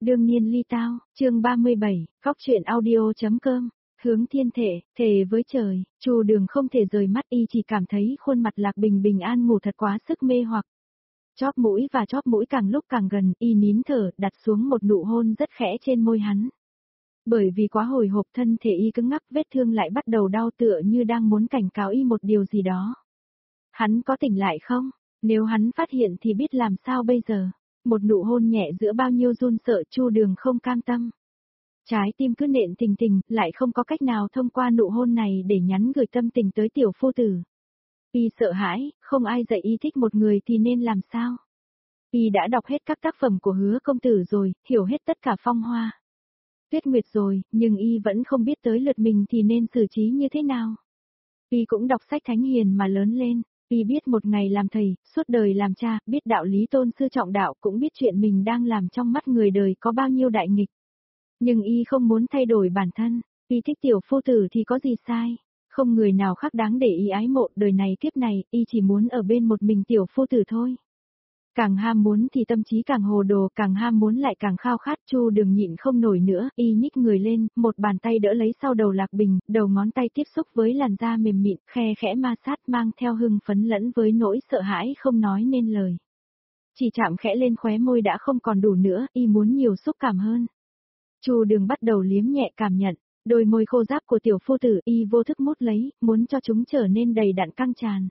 Đương nhiên ly tao, chương 37, góc truyện audio.com, hướng thiên thể, thề với trời, Chu Đường không thể rời mắt y chỉ cảm thấy khuôn mặt Lạc Bình bình an ngủ thật quá sức mê hoặc. Chóp mũi và chóp mũi càng lúc càng gần, y nín thở, đặt xuống một nụ hôn rất khẽ trên môi hắn. Bởi vì quá hồi hộp thân thể y cứng ngắc, vết thương lại bắt đầu đau tựa như đang muốn cảnh cáo y một điều gì đó. Hắn có tỉnh lại không? Nếu hắn phát hiện thì biết làm sao bây giờ? Một nụ hôn nhẹ giữa bao nhiêu run sợ, Chu Đường không cam tâm. Trái tim cứ nện thình thình, lại không có cách nào thông qua nụ hôn này để nhắn gửi tâm tình tới tiểu phu tử. Y sợ hãi, không ai dạy y thích một người thì nên làm sao? Y đã đọc hết các tác phẩm của Hứa công tử rồi, hiểu hết tất cả phong hoa Tuyết Nguyệt rồi, nhưng y vẫn không biết tới lượt mình thì nên xử trí như thế nào. Y cũng đọc sách thánh hiền mà lớn lên. Y biết một ngày làm thầy, suốt đời làm cha, biết đạo lý tôn sư trọng đạo, cũng biết chuyện mình đang làm trong mắt người đời có bao nhiêu đại nghịch. Nhưng y không muốn thay đổi bản thân, y thích tiểu phu tử thì có gì sai, không người nào khác đáng để y ái mộ, đời này kiếp này, y chỉ muốn ở bên một mình tiểu phu tử thôi. Càng ham muốn thì tâm trí càng hồ đồ, càng ham muốn lại càng khao khát. Chu Đường nhịn không nổi nữa, y nhích người lên, một bàn tay đỡ lấy sau đầu Lạc Bình, đầu ngón tay tiếp xúc với làn da mềm mịn, khe khẽ ma sát mang theo hưng phấn lẫn với nỗi sợ hãi không nói nên lời. Chỉ chạm khẽ lên khóe môi đã không còn đủ nữa, y muốn nhiều xúc cảm hơn. Chu Đường bắt đầu liếm nhẹ cảm nhận, đôi môi khô ráp của tiểu phu tử y vô thức mút lấy, muốn cho chúng trở nên đầy đặn căng tràn.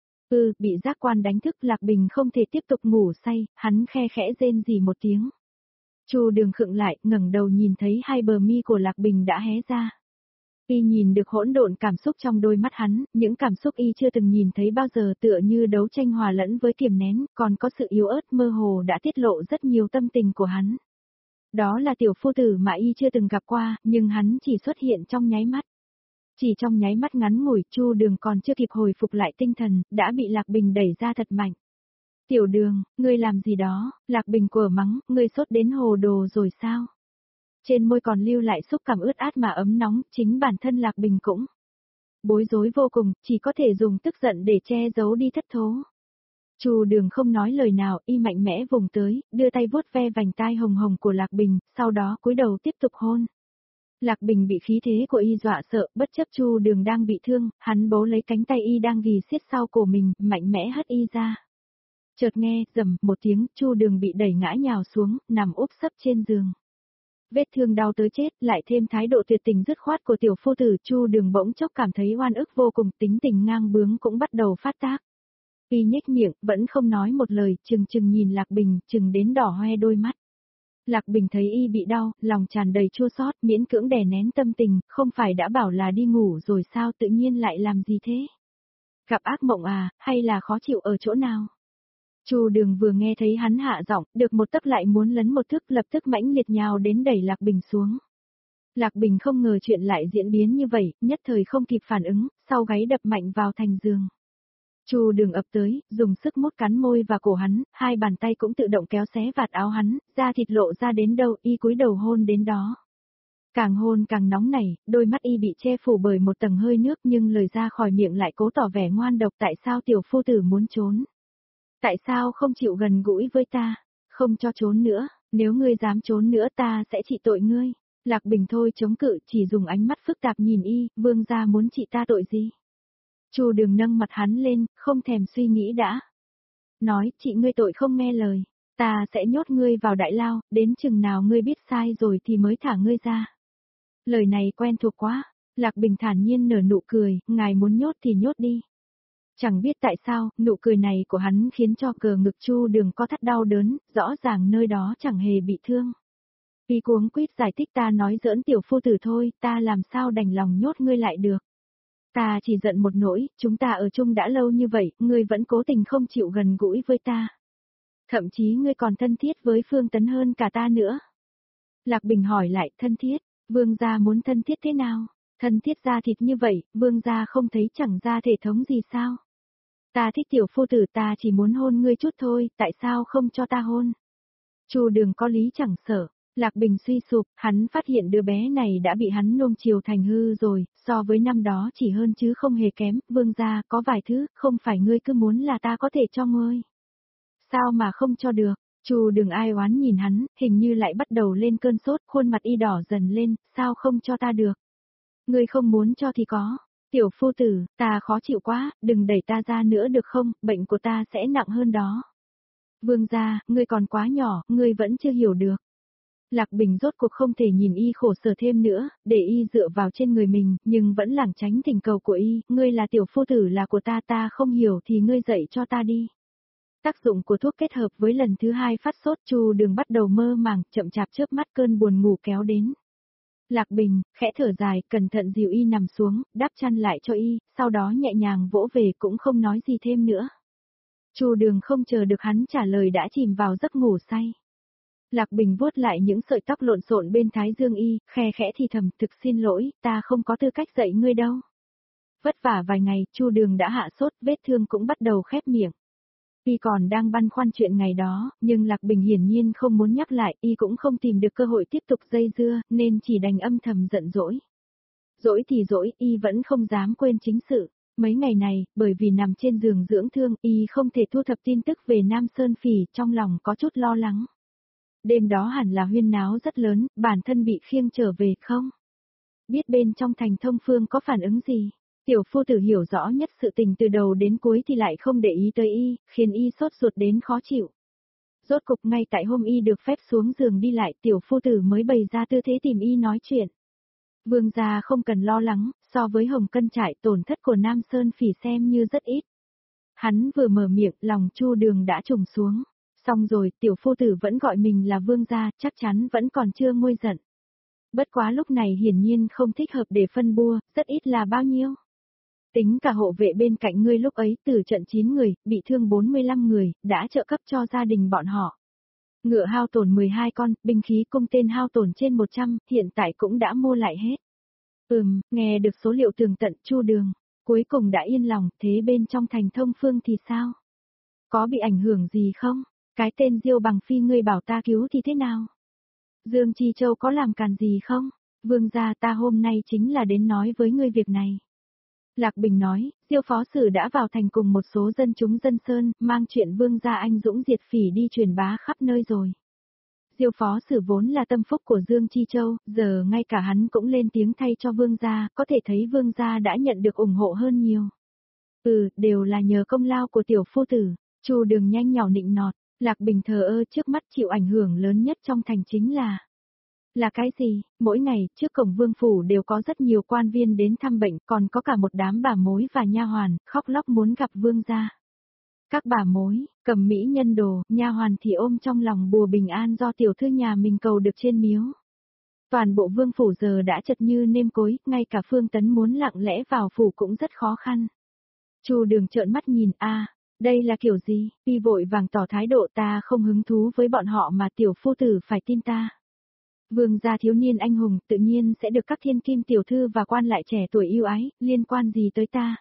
Bị giác quan đánh thức, Lạc Bình không thể tiếp tục ngủ say, hắn khe khẽ rên rỉ một tiếng. Chu Đường khựng lại, ngẩng đầu nhìn thấy hai bờ mi của Lạc Bình đã hé ra. Y nhìn được hỗn độn cảm xúc trong đôi mắt hắn, những cảm xúc y chưa từng nhìn thấy bao giờ, tựa như đấu tranh hòa lẫn với kiềm nén, còn có sự yếu ớt mơ hồ đã tiết lộ rất nhiều tâm tình của hắn. Đó là tiểu phu tử mà y chưa từng gặp qua, nhưng hắn chỉ xuất hiện trong nháy mắt. Chỉ trong nháy mắt ngắn ngủi, Chu Đường còn chưa kịp hồi phục lại tinh thần, đã bị Lạc Bình đẩy ra thật mạnh. Tiểu Đường, ngươi làm gì đó? Lạc Bình quở mắng, ngươi sốt đến hồ đồ rồi sao? Trên môi còn lưu lại xúc cảm ướt át mà ấm nóng, chính bản thân Lạc Bình cũng bối rối vô cùng, chỉ có thể dùng tức giận để che giấu đi thất thố. Chu Đường không nói lời nào, y mạnh mẽ vùng tới, đưa tay vuốt ve vành tai hồng hồng của Lạc Bình, sau đó cúi đầu tiếp tục hôn. Lạc Bình bị khí thế của y dọa sợ, bất chấp Chu Đường đang bị thương, hắn bấu lấy cánh tay y đang ghì siết sau cổ mình, mạnh mẽ hất y ra. Chợt nghe, rầm, một tiếng, Chu Đường bị đẩy ngã nhào xuống, nằm úp sấp trên giường. Vết thương đau tới chết, lại thêm thái độ tuyệt tình dứt khoát của tiểu phu tử, Chu Đường bỗng chốc cảm thấy oan ức vô cùng, tính tình ngang bướng cũng bắt đầu phát tác. Y nhếch miệng, vẫn không nói một lời, chừng nhìn Lạc Bình, chừng đến đỏ hoe đôi mắt. Lạc Bình thấy y bị đau, lòng tràn đầy chua xót, miễn cưỡng đè nén tâm tình, không phải đã bảo là đi ngủ rồi sao, tự nhiên lại làm gì thế? Gặp ác mộng à, hay là khó chịu ở chỗ nào? Chu Đường vừa nghe thấy hắn hạ giọng, được một tấc lại muốn lấn một thước, lập tức mãnh liệt nhào đến đẩy Lạc Bình xuống. Lạc Bình không ngờ chuyện lại diễn biến như vậy, nhất thời không kịp phản ứng, sau gáy đập mạnh vào thành giường. Chu Đường ập tới, dùng sức mút cắn môi và cổ hắn, hai bàn tay cũng tự động kéo xé vạt áo hắn, da thịt lộ ra đến đâu, y cúi đầu hôn đến đó. Càng hôn càng nóng nảy, đôi mắt y bị che phủ bởi một tầng hơi nước, nhưng lời ra khỏi miệng lại cố tỏ vẻ ngoan độc. Tại sao tiểu phu tử muốn trốn? Tại sao không chịu gần gũi với ta? Không cho trốn nữa, nếu ngươi dám trốn nữa ta sẽ trị tội ngươi. Lạc Bình thôi chống cự, chỉ dùng ánh mắt phức tạp nhìn y, vương gia muốn trị ta tội gì? Chu Đường nâng mặt hắn lên, không thèm suy nghĩ đã. Nói, chị ngươi tội không nghe lời, ta sẽ nhốt ngươi vào đại lao, đến chừng nào ngươi biết sai rồi thì mới thả ngươi ra. Lời này quen thuộc quá, Lạc Bình thản nhiên nở nụ cười, ngài muốn nhốt thì nhốt đi. Chẳng biết tại sao, nụ cười này của hắn khiến cho cờ ngực Chu Đường co thắt đau đớn, rõ ràng nơi đó chẳng hề bị thương. Y cuống quýt giải thích, ta nói giỡn tiểu phu tử thôi, ta làm sao đành lòng nhốt ngươi lại được. Ta chỉ giận một nỗi, chúng ta ở chung đã lâu như vậy, ngươi vẫn cố tình không chịu gần gũi với ta. Thậm chí ngươi còn thân thiết với Phương Tấn hơn cả ta nữa. Lạc Bình hỏi lại, thân thiết, vương gia muốn thân thiết thế nào? Thân thiết da thịt như vậy, vương gia không thấy chẳng ra thể thống gì sao? Ta thích tiểu phu tử, ta chỉ muốn hôn ngươi chút thôi, tại sao không cho ta hôn? Chu Đường có lý chẳng sợ. Lạc Bình suy sụp, hắn phát hiện đứa bé này đã bị hắn nuông chiều thành hư rồi, so với năm đó chỉ hơn chứ không hề kém. Vương gia, có vài thứ, không phải ngươi cứ muốn là ta có thể cho ngươi. Sao mà không cho được? Chu Đường ai oán nhìn hắn, hình như lại bắt đầu lên cơn sốt, khuôn mặt y đỏ dần lên, sao không cho ta được? Ngươi không muốn cho thì có. Tiểu phu tử, ta khó chịu quá, đừng đẩy ta ra nữa được không, bệnh của ta sẽ nặng hơn đó. Vương gia, ngươi còn quá nhỏ, ngươi vẫn chưa hiểu được. Lạc Bình rốt cuộc không thể nhìn y khổ sở thêm nữa, để y dựa vào trên người mình, nhưng vẫn lảng tránh thỉnh cầu của y, ngươi là tiểu phu tử là của ta không hiểu thì ngươi dạy cho ta đi. Tác dụng của thuốc kết hợp với lần thứ 2 phát sốt, Chu Đường bắt đầu mơ màng, chậm chạp chớp mắt cơn buồn ngủ kéo đến. Lạc Bình, khẽ thở dài, cẩn thận dìu y nằm xuống, đắp chăn lại cho y, sau đó nhẹ nhàng vỗ về cũng không nói gì thêm nữa. Chu Đường không chờ được hắn trả lời đã chìm vào giấc ngủ say. Lạc Bình vuốt lại những sợi tóc lộn xộn bên thái dương y, khe khẽ thì thầm, thực xin lỗi, ta không có tư cách dạy ngươi đâu. Vất vả vài ngày, Chu Đường đã hạ sốt, vết thương cũng bắt đầu khép miệng. Y còn đang băn khoăn chuyện ngày đó, nhưng Lạc Bình hiển nhiên không muốn nhắc lại, y cũng không tìm được cơ hội tiếp tục dây dưa, nên chỉ đành âm thầm giận dỗi. Dỗi thì dỗi, y vẫn không dám quên chính sự. Mấy ngày này, bởi vì nằm trên giường dưỡng thương, y không thể thu thập tin tức về Nam Sơn Phỉ, trong lòng có chút lo lắng. Đêm đó hẳn là huyên náo rất lớn, bản thân bị khiêng trở về không? Biết bên trong thành Thông Phương có phản ứng gì? Tiểu phu tử hiểu rõ nhất sự tình từ đầu đến cuối thì lại không để ý tới y, khiến y sốt ruột đến khó chịu. Rốt cục ngay tại hôm y được phép xuống giường đi lại, tiểu phu tử mới bày ra tư thế tìm y nói chuyện. Vương gia không cần lo lắng, so với Hồng Cân Trại tổn thất của Nam Sơn Phỉ xem như rất ít. Hắn vừa mở miệng, lòng Chu Đường đã trùng xuống. Xong rồi, tiểu phu tử vẫn gọi mình là vương gia, chắc chắn vẫn còn chưa nguôi giận. Bất quá lúc này hiển nhiên không thích hợp để phân bua, rất ít là bao nhiêu. Tính cả hộ vệ bên cạnh ngươi lúc ấy từ trận 9 người, bị thương 45 người, đã trợ cấp cho gia đình bọn họ. Ngựa hao tổn 12 con, binh khí cung tên hao tổn trên 100, hiện tại cũng đã mua lại hết. Nghe được số liệu tường tận, Chu Đường cuối cùng đã yên lòng, thế bên trong thành Thông Phương thì sao? Có bị ảnh hưởng gì không? Cái tên Diêu Bằng Phi ngươi bảo ta cứu thì thế nào? Dương Chi Châu có làm càn gì không? Vương gia, ta hôm nay chính là đến nói với ngươi việc này. Lạc Bình nói, Diêu phó sử đã vào thành cùng một số dân chúng dân sơn, mang chuyện vương gia anh dũng diệt phỉ đi truyền bá khắp nơi rồi. Diêu phó sử vốn là tâm phúc của Dương Chi Châu, giờ ngay cả hắn cũng lên tiếng thay cho vương gia, có thể thấy vương gia đã nhận được ủng hộ hơn nhiều. Đều là nhờ công lao của tiểu phu tử. Chu Đường nhanh nhỏ nịnh nọt. Lạc Bình thờ ơ, trước mắt chịu ảnh hưởng lớn nhất trong thành chính là cái gì? Mỗi ngày, trước cổng vương phủ đều có rất nhiều quan viên đến thăm bệnh, còn có cả một đám bà mối và nha hoàn, khóc lóc muốn gặp vương gia. Các bà mối, cầm mỹ nhân đồ, nha hoàn thì ôm trong lòng bùa bình an do tiểu thư nhà mình cầu được trên miếu. Toàn bộ vương phủ giờ đã chật như nêm cối, ngay cả Phương Tấn muốn lặng lẽ vào phủ cũng rất khó khăn. Chu Đường trợn mắt nhìn, đây là kiểu gì? Y vội vàng tỏ thái độ, ta không hứng thú với bọn họ mà tiểu phu tử phải tin ta. Vương gia thiếu niên anh hùng tự nhiên sẽ được các thiên kim tiểu thư và quan lại trẻ tuổi yêu ái, liên quan gì tới ta?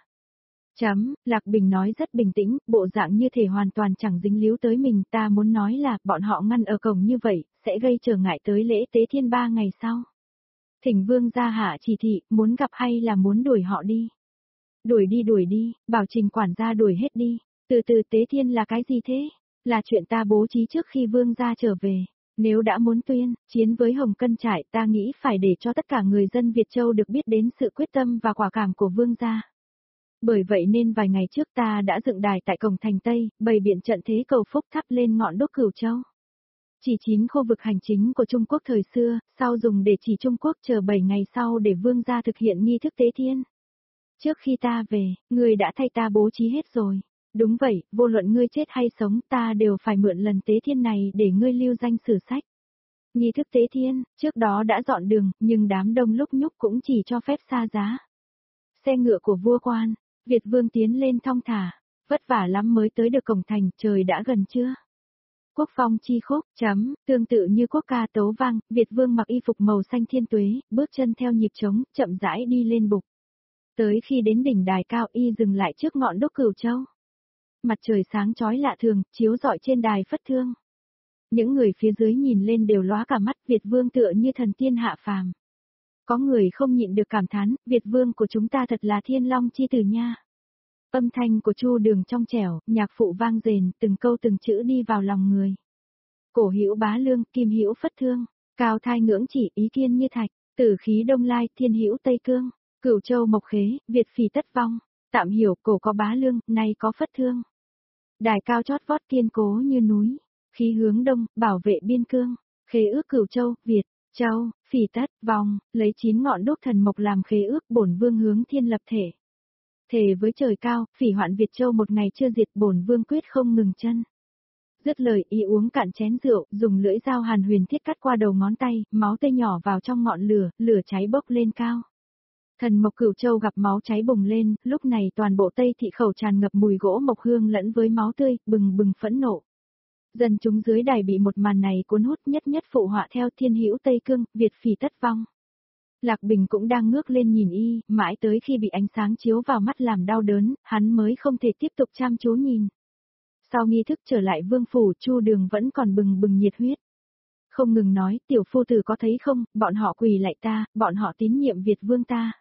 Lạc Bình nói rất bình tĩnh, bộ dạng như thể hoàn toàn chẳng dính líu tới mình, ta muốn nói là, bọn họ ngăn ở cổng như vậy, sẽ gây trở ngại tới lễ tế thiên 3 ngày sau. Thỉnh vương gia hạ chỉ thị, muốn gặp hay là muốn đuổi họ đi? Đuổi đi, bảo Trình quản gia đuổi hết đi. Từ tế thiên là cái gì thế? Là chuyện ta bố trí trước khi vương gia trở về. Nếu đã muốn tuyên, chiến với Hồng Cân Trại, ta nghĩ phải để cho tất cả người dân Việt Châu được biết đến sự quyết tâm và quả cảm của vương gia. Bởi vậy nên vài ngày trước ta đã dựng đài tại cổng thành Tây, bày biện trận thế cầu phúc thắp lên ngọn đuốc Cửu Châu. Chỉ 9 khu vực hành chính của Trung Quốc thời xưa, sau dùng để chỉ Trung Quốc chờ 7 ngày sau để vương gia thực hiện nghi thức tế thiên. Trước khi ta về, ngươi đã thay ta bố trí hết rồi. Đúng vậy, vô luận ngươi chết hay sống ta đều phải mượn lần tế thiên này để ngươi lưu danh sử sách. Nghi thức tế thiên, trước đó đã dọn đường, nhưng đám đông lúc nhúc cũng chỉ cho phép xa giá. Xe ngựa của vua quan, Việt vương tiến lên thong thả, vất vả lắm mới tới được cổng thành, trời đã gần chưa? Quốc phong chi khúc, tương tự như quốc ca tấu vang, Việt vương mặc y phục màu xanh thiên tuế, bước chân theo nhịp trống, chậm rãi đi lên bục. Tới khi đến đỉnh đài cao y dừng lại trước ngọn đuốc Cửu Châu. Mặt trời sáng chói lạ thường, chiếu rọi trên đài phất thương. Những người phía dưới nhìn lên đều lóa cả mắt, Việt vương tựa như thần tiên hạ phàm. Có người không nhịn được cảm thán, Việt vương của chúng ta thật là thiên long chi tử nha. Âm thanh của Chu Đường trong trẻo, nhạc phụ vang rền, từng câu từng chữ đi vào lòng người. Cổ hữu bá lương, kim hữu phất thương, cao thai ngưỡng chỉ, ý kiên như thạch, tử khí đông lai, thiên hữu tây cương, cửu châu mộc khế, Việt phì tất vong. Tạm hiểu, cổ có bá lương, nay có phất thương. Đài cao chót vót kiên cố như núi, khí hướng đông, bảo vệ biên cương, khế ước cửu châu, Việt, châu, phì tất, vong, lấy 9 ngọn đuốc thần mộc làm khế ước, bổn vương hướng thiên lập thể. Thề với trời cao, phỉ hoạn Việt châu một ngày chưa diệt, bổn vương quyết không ngừng chân. Dứt lời, y uống cạn chén rượu, dùng lưỡi dao hàn huyền thiết cắt qua đầu ngón tay, máu tươi nhỏ vào trong ngọn lửa, lửa cháy bốc lên cao. Thần mộc Cửu Châu gặp máu cháy bùng lên, lúc này toàn bộ Tây Thị khẩu tràn ngập mùi gỗ mộc hương lẫn với máu tươi, bừng bừng phẫn nộ. Dân chúng dưới đài bị một màn này cuốn hút, nhất nhất phụ họa theo thiên hữu Tây Cương, Việt phì tất vong. Lạc Bình cũng đang ngước lên nhìn y, mãi tới khi bị ánh sáng chiếu vào mắt làm đau đớn, hắn mới không thể tiếp tục chăm chú nhìn. Sau nghi thức trở lại vương phủ, Chu Đường vẫn còn bừng bừng nhiệt huyết. Không ngừng nói, tiểu phu tử có thấy không, bọn họ quỳ lại ta, bọn họ tín nhiệm Việt vương ta.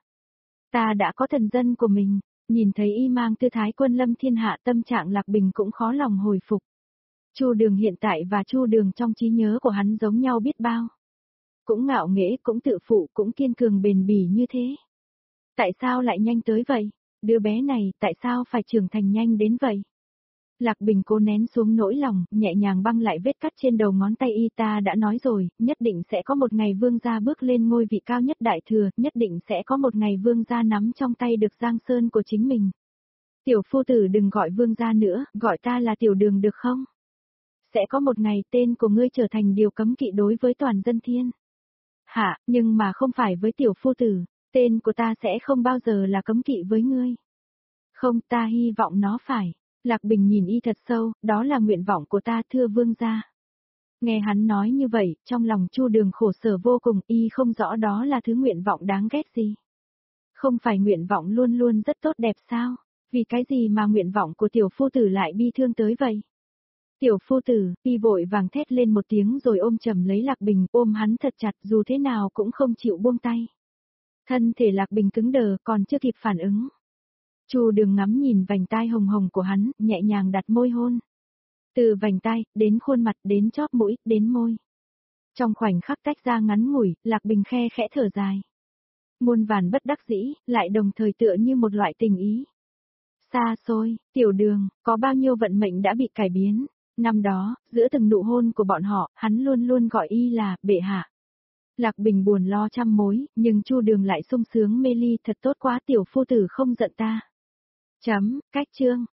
Ta đã có thần dân của mình, nhìn thấy y mang tư thái quân lâm thiên hạ, tâm trạng Lạc Bình cũng khó lòng hồi phục. Chu Đường hiện tại và Chu Đường trong trí nhớ của hắn giống nhau biết bao. Cũng ngạo nghễ, cũng tự phụ, cũng kiên cường bền bỉ như thế. Tại sao lại nhanh tới vậy? Đứa bé này, tại sao phải trưởng thành nhanh đến vậy? Lạc Bình cố nén xuống nỗi lòng, nhẹ nhàng băng lại vết cắt trên đầu ngón tay y. Ta đã nói rồi, nhất định sẽ có một ngày vương gia bước lên ngôi vị cao nhất đại thừa, nhất định sẽ có một ngày vương gia nắm trong tay được giang sơn của chính mình. Tiểu phu tử đừng gọi vương gia nữa, gọi ta là Tiểu Đường được không? Sẽ có một ngày tên của ngươi trở thành điều cấm kỵ đối với toàn dân thiên. Hạ, nhưng mà không phải với tiểu phu tử, tên của ta sẽ không bao giờ là cấm kỵ với ngươi. Không, ta hy vọng nó phải. Lạc Bình nhìn y thật sâu, đó là nguyện vọng của ta thưa vương gia. Nghe hắn nói như vậy, trong lòng Chu Đường khổ sở vô cùng, y không rõ đó là thứ nguyện vọng đáng ghét gì. Không phải nguyện vọng luôn luôn rất tốt đẹp sao? Vì cái gì mà nguyện vọng của tiểu phu tử lại bi thương tới vậy? Tiểu phu tử, y vội vàng thét lên một tiếng rồi ôm chầm lấy Lạc Bình, ôm hắn thật chặt dù thế nào cũng không chịu buông tay. Thân thể Lạc Bình cứng đờ, còn chưa kịp phản ứng. Chu Đường ngắm nhìn vành tai hồng hồng của hắn, nhẹ nhàng đặt môi hôn. Từ vành tai, đến khuôn mặt, đến chóp mũi, đến môi. Trong khoảnh khắc tách ra ngắn ngủi, Lạc Bình khe khẽ thở dài. Muôn vàn bất đắc dĩ, lại đồng thời tựa như một loại tình ý. Xa xôi, Tiểu Đường, có bao nhiêu vận mệnh đã bị cải biến. Năm đó, giữa từng nụ hôn của bọn họ, hắn luôn luôn gọi y là bệ hạ. Lạc Bình buồn lo trăm mối, nhưng Chu Đường lại sung sướng mê ly, thật tốt quá, tiểu phu tử không giận ta. Cách chương.